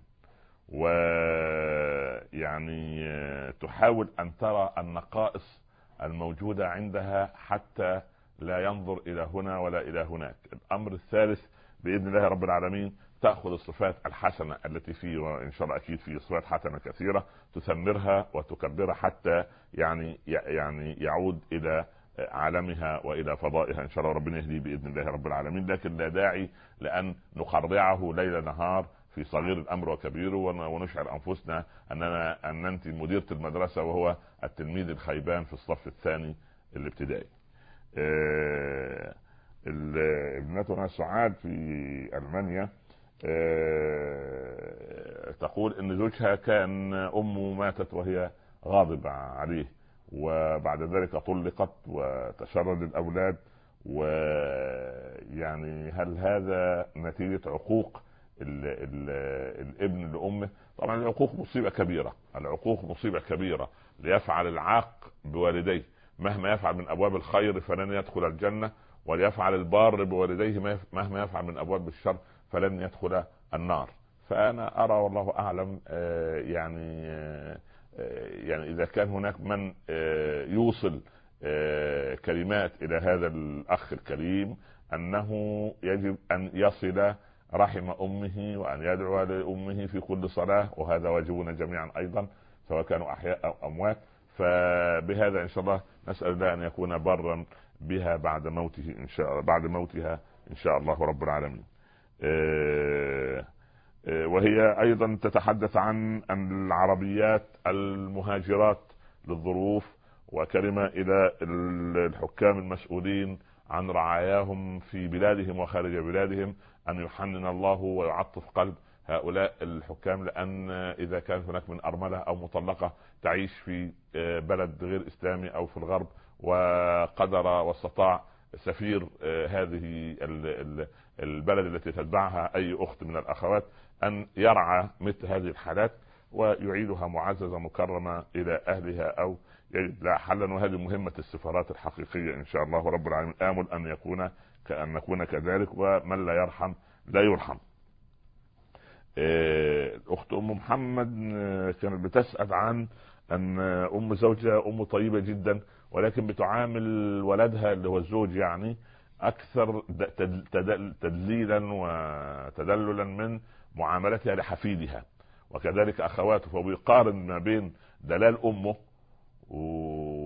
ويعني تحاول أن ترى النقائص الموجودة عندها حتى لا ينظر إلى هنا ولا إلى هناك. الأمر الثالث بإذن الله رب العالمين تأخذ الصفات الحسنة التي فيه، وإن شاء الله أكيد في صفات حسنة كثيرة، تثمرها وتكبرها حتى يعني يعني يعود إلى عالمها وإلى فضائها إن شاء الله. ربنا يهديه بإذن الله رب العالمين. لكن لا داعي لأن نقرعه ليل نهار في صغير الأمر وكبيره، ونشعر أنفسنا أننا أن أنت مديرة المدرسة وهو التلميذ الخيبان في الصف الثاني الابتدائي. أه ابنتنا سعاد في ألمانيا أه تقول ان زوجها كان امه ماتت وهي غاضبة عليه، وبعد ذلك طلقت وتشرد الاولاد، ويعني هل هذا نتيجة عقوق ال ال الابن لامه؟ طبعا العقوق مصيبة كبيرة، العقوق مصيبة كبيرة. ليفعل العاق بوالديه مهما يفعل من ابواب الخير فلن يدخل الجنة، وليفعل البار بوالديه مهما يفعل من ابواب الشر فلن يدخل النار. فأنا أرى والله أعلم يعني يعني إذا كان هناك من يوصل كلمات إلى هذا الأخ الكريم أنه يجب أن يصل رحم أمه وأن يدعو لأمه في كل صلاة، وهذا واجبنا جميعا أيضا سواء كانوا أحياء أو أموات. فبهذا إن شاء الله نسأل الله أن يكون برا بها بعد موته إن شاء بعد موتها إن شاء الله رب العالمين. وهي أيضا تتحدث عن العربيات المهاجرات للظروف، وكلمة إلى الحكام المسؤولين عن رعاياهم في بلادهم وخارج بلادهم أن يحنن الله ويعطف قلب هؤلاء الحكام، لأن إذا كان هناك من أرملة أو مطلقة تعيش في بلد غير إسلامي أو في الغرب، وقدر واستطاع سفير هذه البلد التي تتبعها أي أخت من الأخوات أن يرعى مثل هذه الحالات ويعيدها معززة مكرمة إلى أهلها أو يجد لها حلا. وهذه مهمة السفارات الحقيقية إن شاء الله رب العالمين. آمل أن يكون كأن نكون كذلك، ومن لا يرحم لا يرحم. الأخت أم محمد كانت بتسأل عن أن أم زوجها أم طيبة جدا، ولكن بتعامل ولدها اللي هو الزوج يعني أكثر تدليلا وتدللا من معاملتها لحفيدها وكذلك أخواته. فبيقارن ما بين دلال أمه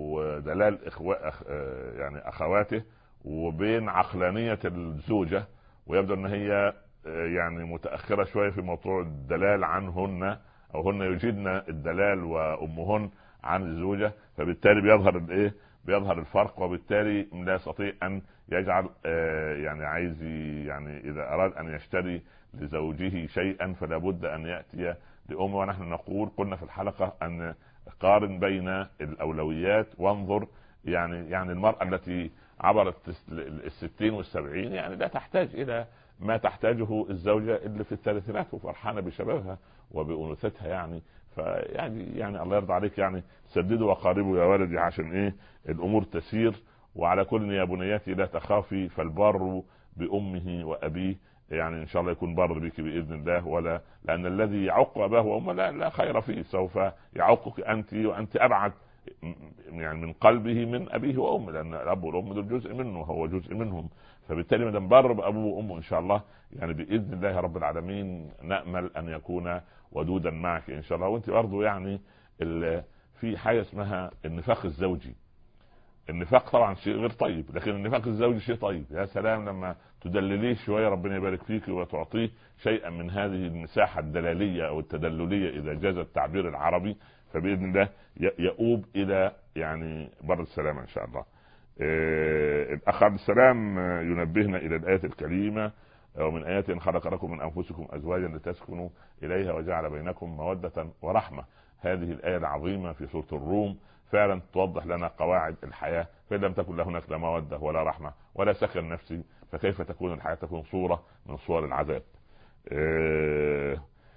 ودلال إخوة يعني أخواته وبين عقلانية الزوجة ويبدو ان هي يعني متأخرة شوية في موضوع الدلال عنهن، او هن يجدن الدلال وامهن عن الزوجة، فبالتالي بيظهر الايه بيظهر الفرق، وبالتالي لا يستطيع ان يجعل يعني عايز يعني اذا اراد ان يشتري لزوجه شيئا فلا بد ان يأتي لأمه. ونحن نقول قلنا في الحلقة ان قارن بين الاولويات وانظر، يعني يعني المرأة التي عبرت الستين والسبعين يعني لا تحتاج الى ما تحتاجه الزوجة اللي في الثلاثينات وفرحانة بشبابها وبأنوثتها، يعني فيعني يعني الله يرضى عليك، يعني سددوا وقاربوا يا ولدي عشان ايه الامور تسير. وعلى كل يا بنياتي لا تخافي فالبر بأمه وأبيه، يعني ان شاء الله يكون بر بك باذن الله، ولا لان الذي يعق اباه وامه لا, لا خير فيه، سوف يعقك انت وانت ابعد يعني من قلبه من ابيه وامه، لان الاب والام دول جزء منه هو جزء منهم. فبالتالي ما دام بر بابوه وامه ان شاء الله يعني باذن الله رب العالمين نامل ان يكون ودودا معك ان شاء الله. وانت برضه يعني في حاجه اسمها النفاق الزوجي. النفاق طبعا شيء غير طيب، لكن النفاق الزوجي شيء طيب. يا سلام لما تدلليه شويه ربنا يبارك فيك وتعطيه شيئا من هذه المساحه الدلاليه او التدلليه اذا جاز التعبير العربي، فباذن الله يؤوب الى يعني بر السلامه ان شاء الله. آه الاخ عبد السلام ينبهنا الى الايه الكريمه: ومن آيات خلق لكم من انفسكم ازواجا لتسكنوا اليها وجعل بينكم موده ورحمه. هذه الايه العظيمه في سوره الروم فعلا توضح لنا قواعد الحياه، فإن لم تكن له هناك لا موده ولا رحمه ولا سكن نفسي فكيف تكون الحياه؟ تكون صوره من صور العذاب. آه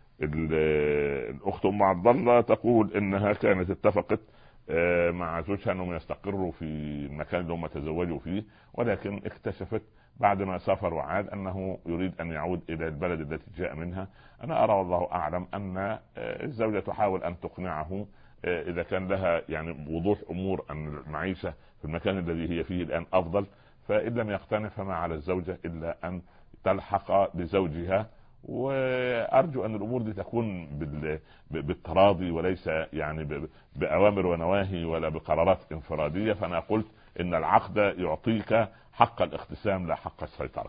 الاخت ام عبد الله تقول انها كانت اتفقت مع زوجها انهم يستقروا في المكان اللي هم تزوجوا فيه، ولكن اكتشفت بعد ما سافر وعاد انه يريد ان يعود الى البلد التي جاء منها. انا ارى والله اعلم ان الزوجة تحاول ان تقنعه اذا كان لها يعني وضوح امور ان المعيشة في المكان الذي هي فيه الان افضل، فان لم يقتنع فما على الزوجة الا ان تلحق بزوجها. وارجو ان الامور دي تكون بالتراضي وليس يعني باوامر ونواهي ولا بقرارات انفراديه. فانا قلت ان العقد يعطيك حق الاختسام لا حق السيطره.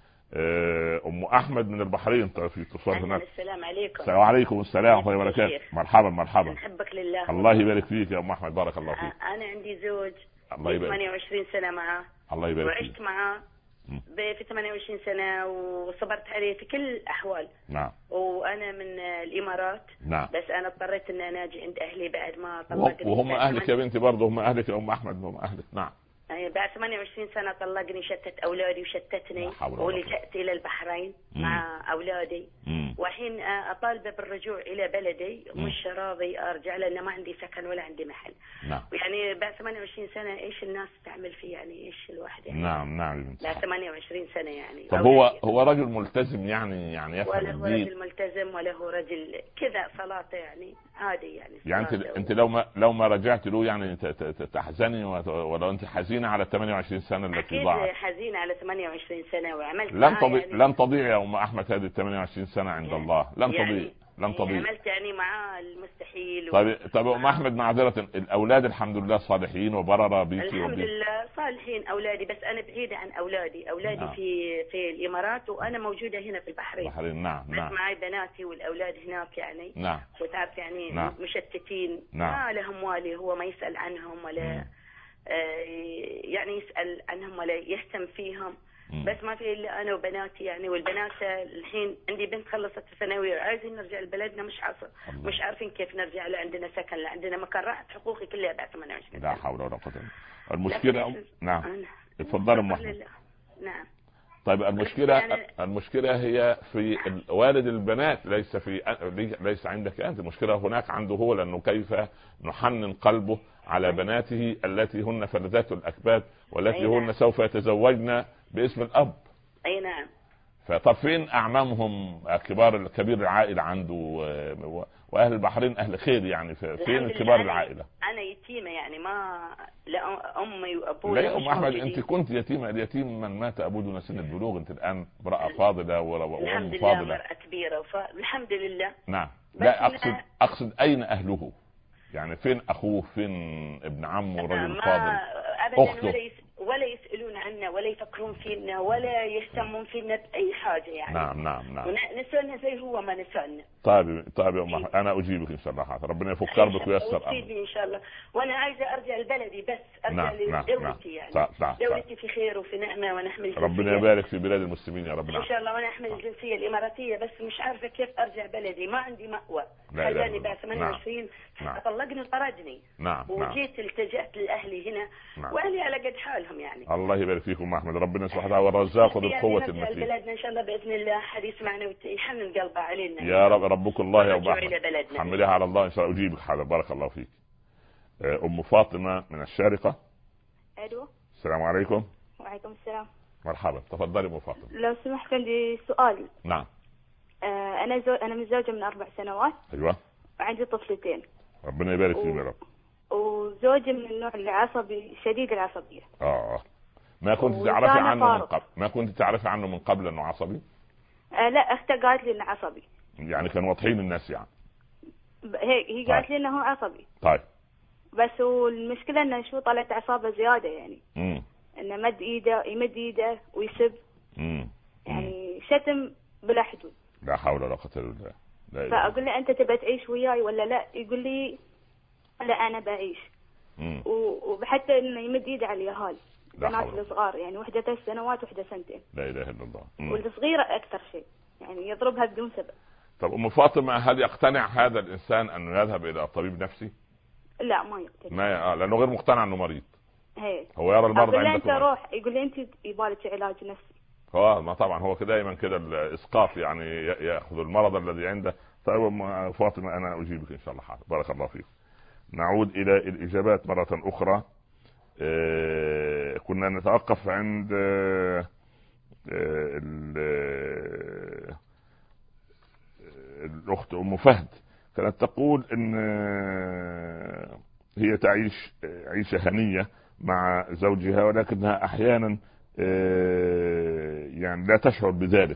ام احمد من البحرين في اتصال هناك. السلام عليكم. السلام عليكم السلام ورحمه الله وبركاته. مرحبا مرحبا. نحبك لله. الله يبارك فيك يا ام احمد، بارك الله فيك. انا عندي زوج الله يبارك. ثمانية وعشرين سنه معه. الله يبارك فيك. وعشت معه في ثمانية وعشرين سنة وصبرت عليه في كل الأحوال. نعم. وأنا من الإمارات. نعم. بس أنا اضطريت إن أنا أجي عند أهلي بعد ما طلقني. وهم أهلك يا بنتي برضه، هم أهلك يا أم أحمد، هم أهلك. نعم. يعني بعد ثمانية وعشرين سنة طلقني، شتت أولادي وشتتني، ولجأت إلى البحرين مم. مع أولادي. مم. وحين أطالب بالرجوع إلى بلدي مم. مش راضي أرجع لأن ما عندي سكن ولا عندي محل. نعم. يعني بعد ثمانية وعشرين سنة إيش الناس تعمل فيه؟ يعني إيش الواحد يعني؟ نعم نعم. بعد ثمانية وعشرين سنة يعني. طب هو هو رجل ملتزم يعني يعني يفهم ولا الدين؟ ولا هو رجل ملتزم ولا هو رجل كذا صلاته يعني عادي يعني. يعني انت انت لو ما لو ما رجعت له يعني تحزني، ولو انت حزينه على ثمانية وعشرين سنة التي ضاعت؟ أكيد حزينة على ثمانية وعشرين سنة وعملت لن تضيع يعني. لن تضيع يا أم أحمد هذه ثمانية وعشرين سنة عند يعني الله، لن يعني تضيع لن تضيع. عملت يعني معاه المستحيل. طيب طيب أم أحمد معذرة، الأولاد الحمد لله صالحين وبررة بيك؟ الحمد لله صالحين أولادي، بس أنا بعيدة عن أولادي. أولادي نعم. في في الإمارات وأنا موجودة هنا في البحرين. البحرين. نعم بس نعم. معي بناتي والأولاد هناك يعني. نعم. وتعرف يعني نعم. مشتتين. نعم. ما لهم والي، هو ما يسأل عنهم ولا آه يعني يسأل عنهم ولا يهتم فيهم. مم. بس ما في الا انا وبناتي يعني. والبنات الحين عندي بنت خلصت الثانويه وعايزين نرجع لبلدنا، مش عارفه مش عارفين كيف نرجع. لا عندنا سكن لا عندنا مكان، راحت حقوقي كلها بعد ثمانية وعشرين. لا حول ولا قوه. المشكله نعم اتفضل ام احمد. نعم. طيب المشكله يعني المشكله هي في والد البنات، ليس في ليس عندك انت. المشكله هناك عنده هو، لانه كيف نحنن قلبه على بناته التي هن فلذات الاكباد والتي هن سوف يتزوجن باسم الاب. اي نعم. فطب فين اعمامهم كبار كبير العائله عنده؟ واهل البحرين اهل خير يعني، فين كبار العائله؟ انا يتيمه يعني، ما لا امي وابوي. لا يا ام احمد انت كنت يتيمه. اليتيم من مات ابوه دون سن البلوغ. انت الان امراه فاضله وام فاضله. امراه كبيره وف... الحمد لله. نعم. لا اقصد اقصد اين اهله يعني؟ فين اخوه؟ فين ابن عمه رجل فاضل؟ اخته ولا, يس... ولا يسالون يسألون عنا ولا يفكرون فينا ولا يهتمون فينا بأي حاجة يعني. نعم نعم نعم. ونسألنا زي هو ما نسألنا. طيب طيب يا أم أحمد أنا أجيبك إن شاء الله، ربنا يفكر بك وييسر أمرك إن شاء الله. وأنا عايزة أرجع لبلدي بس أرجع نعم لدولتي نعم. يعني صح صح دولتي في خير وفي نعمة ونحمل ربنا يبارك في بلاد المسلمين يا رب. إن شاء الله. وأنا أحمل الجنسية الإماراتية بس مش عارفة كيف أرجع بلدي، ما عندي مأوى. خلاني بقى ثمانية وعشرين نعم. طلقني وطردني. نعم. وجيت التجأت لأهلي هنا. نعم. وأهلي على قد حالهم يعني. الله يبارك فيكم أحمد، ربنا سبحانه وتعالى والرزاق ذو القوة المتين. بلدنا إن شاء الله بإذن الله حد يسمعنا ويحنن قلبه علينا يا رب. ربك الله يا أم أحمد. حملها على الله إن شاء الله. أجيبك حاضر بارك الله فيك. أم فاطمة من الشارقة. ألو. السلام عليكم. وعليكم السلام. مرحبا تفضلي أم فاطمة. لو سمحت عندي سؤال. نعم. آه أنا زو... أنا متزوجة من أربع سنوات. أيوة. وعندي طفلتين. ربنا يبارك فيك يا رب. وزوجي من النوع العصبي شديد العصبية. آه ما كنت تعرفي عنه من قبل؟ ما كنت تعرفي عنه من قبل إنه عصبي؟ آه لا أختي قالت لي إنه عصبي. يعني كانوا واضحين الناس يعني. هي هي قالت لي إنه هو عصبي. طيب. بس والمشكلة إنه شو طلعت أعصابه زيادة يعني. امم. إنه مد إيده يمد إيده ويسب. امم. يعني شتم بلا حدود. لا حول ولا قوة إلا بالله. فأقول له أنت تبى تعيش وياي ولا لا؟ يقول لي لا أنا بعيش. امم. وحتى إنه يمد إيده على اليهال. بنات الصغار يعني واحدة ثلاث سنوات واحدة سنتين. لا إله إلا الله. والصغيرة أكثر شيء يعني يضربها بدون سبب. طب أم فاطمة هل يقتنع هذا الإنسان أنه يذهب إلى طبيب نفسي؟ لا ما يقتنع. ما آه لأنه غير مقتنع أنه مريض. هي. هو يرى المرضى عنده. أنت روح يقول لي أنت يبالك علاج نفسي. هو ما طبعا هو كده دايما كده الإسقاط يعني يأخذ المرض الذي عنده. طيب أم فاطمة أنا أجيبك إن شاء الله حاضر بارك الله فيك. نعود إلى الإجابات مرة أخرى. آه كنا نتوقف عند آه آه الأخت أم فهد كانت تقول إن هي تعيش عيشة هنية مع زوجها ولكنها أحيانا يعني لا تشعر بذلك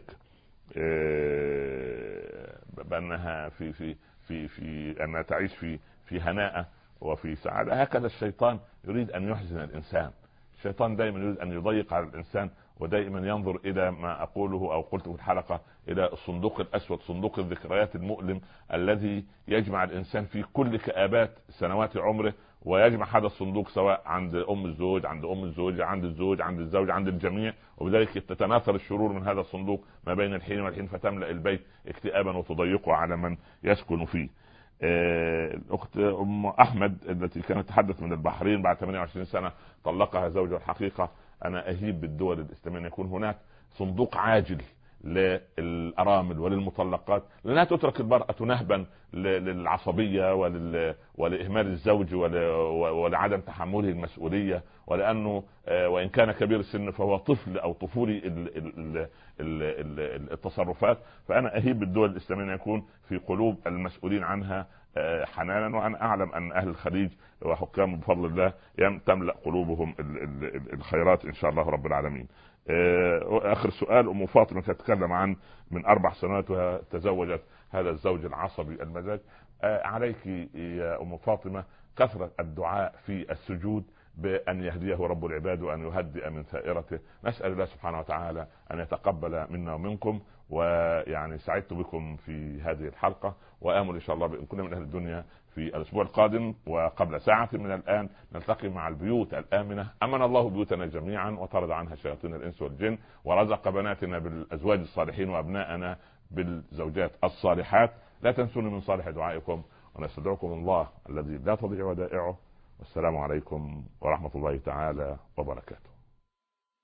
بأنها في في في في أنها تعيش في في هناء وفي سعادة. هكذا الشيطان يريد أن يحزن الإنسان. الشيطان دائما يريد أن يضيق على الإنسان ودائما ينظر إلى ما أقوله أو قلته في الحلقة إلى الصندوق الأسود صندوق الذكريات المؤلم الذي يجمع الإنسان في كل كآبات سنوات عمره ويجمع هذا الصندوق سواء عند أم الزوج عند أم الزوجة عند الزوج عند الزوج عند الجميع وبذلك تتناثر الشرور من هذا الصندوق ما بين الحين والحين فتملأ البيت اكتئابا وتضيقه على من يسكن فيه. الأخت أم أحمد التي كانت تحدث من البحرين بعد ثمانية وعشرين سنة طلقها زوجها. الحقيقة أنا أهيب بالدول الإسلامية أن يكون هناك صندوق عاجل للأرامل وللمطلقات لأنها تترك المرأة نهبا للعصبية ولل... ولإهمال الزوج ول... ولعدم تحمله المسؤولية ولأنه وإن كان كبير السن فهو طفل أو طفولي ال... ال... ال... التصرفات. فأنا أهيب بالدول الإسلامية أن يكون في قلوب المسؤولين عنها حنانا وأنا أعلم أن أهل الخليج وحكام بفضل الله تملأ قلوبهم الخيرات إن شاء الله رب العالمين. آخر سؤال أم فاطمة تتكلم عن من أربع سنوات وتزوجت هذا الزوج العصبي المزاج. عليك يا أم فاطمة كثرة الدعاء في السجود بأن يهديه رب العباد وأن يهدئ من ثائرته. نسأل الله سبحانه وتعالى أن يتقبل منا ومنكم ويعني سعدت بكم في هذه الحلقة وآمل إن شاء الله بأن كنا من أهل الدنيا في الأسبوع القادم وقبل ساعة من الآن نلتقي مع البيوت الآمنة. أمن الله بيوتنا جميعا وطرد عنها شياطين الإنس والجن ورزق بناتنا بالأزواج الصالحين وأبناءنا بالزوجات الصالحات. لا تنسوني من صالح دعائكم ونستدعكم الله الذي لا تضيع ودائعه. والسلام عليكم ورحمة الله تعالى وبركاته.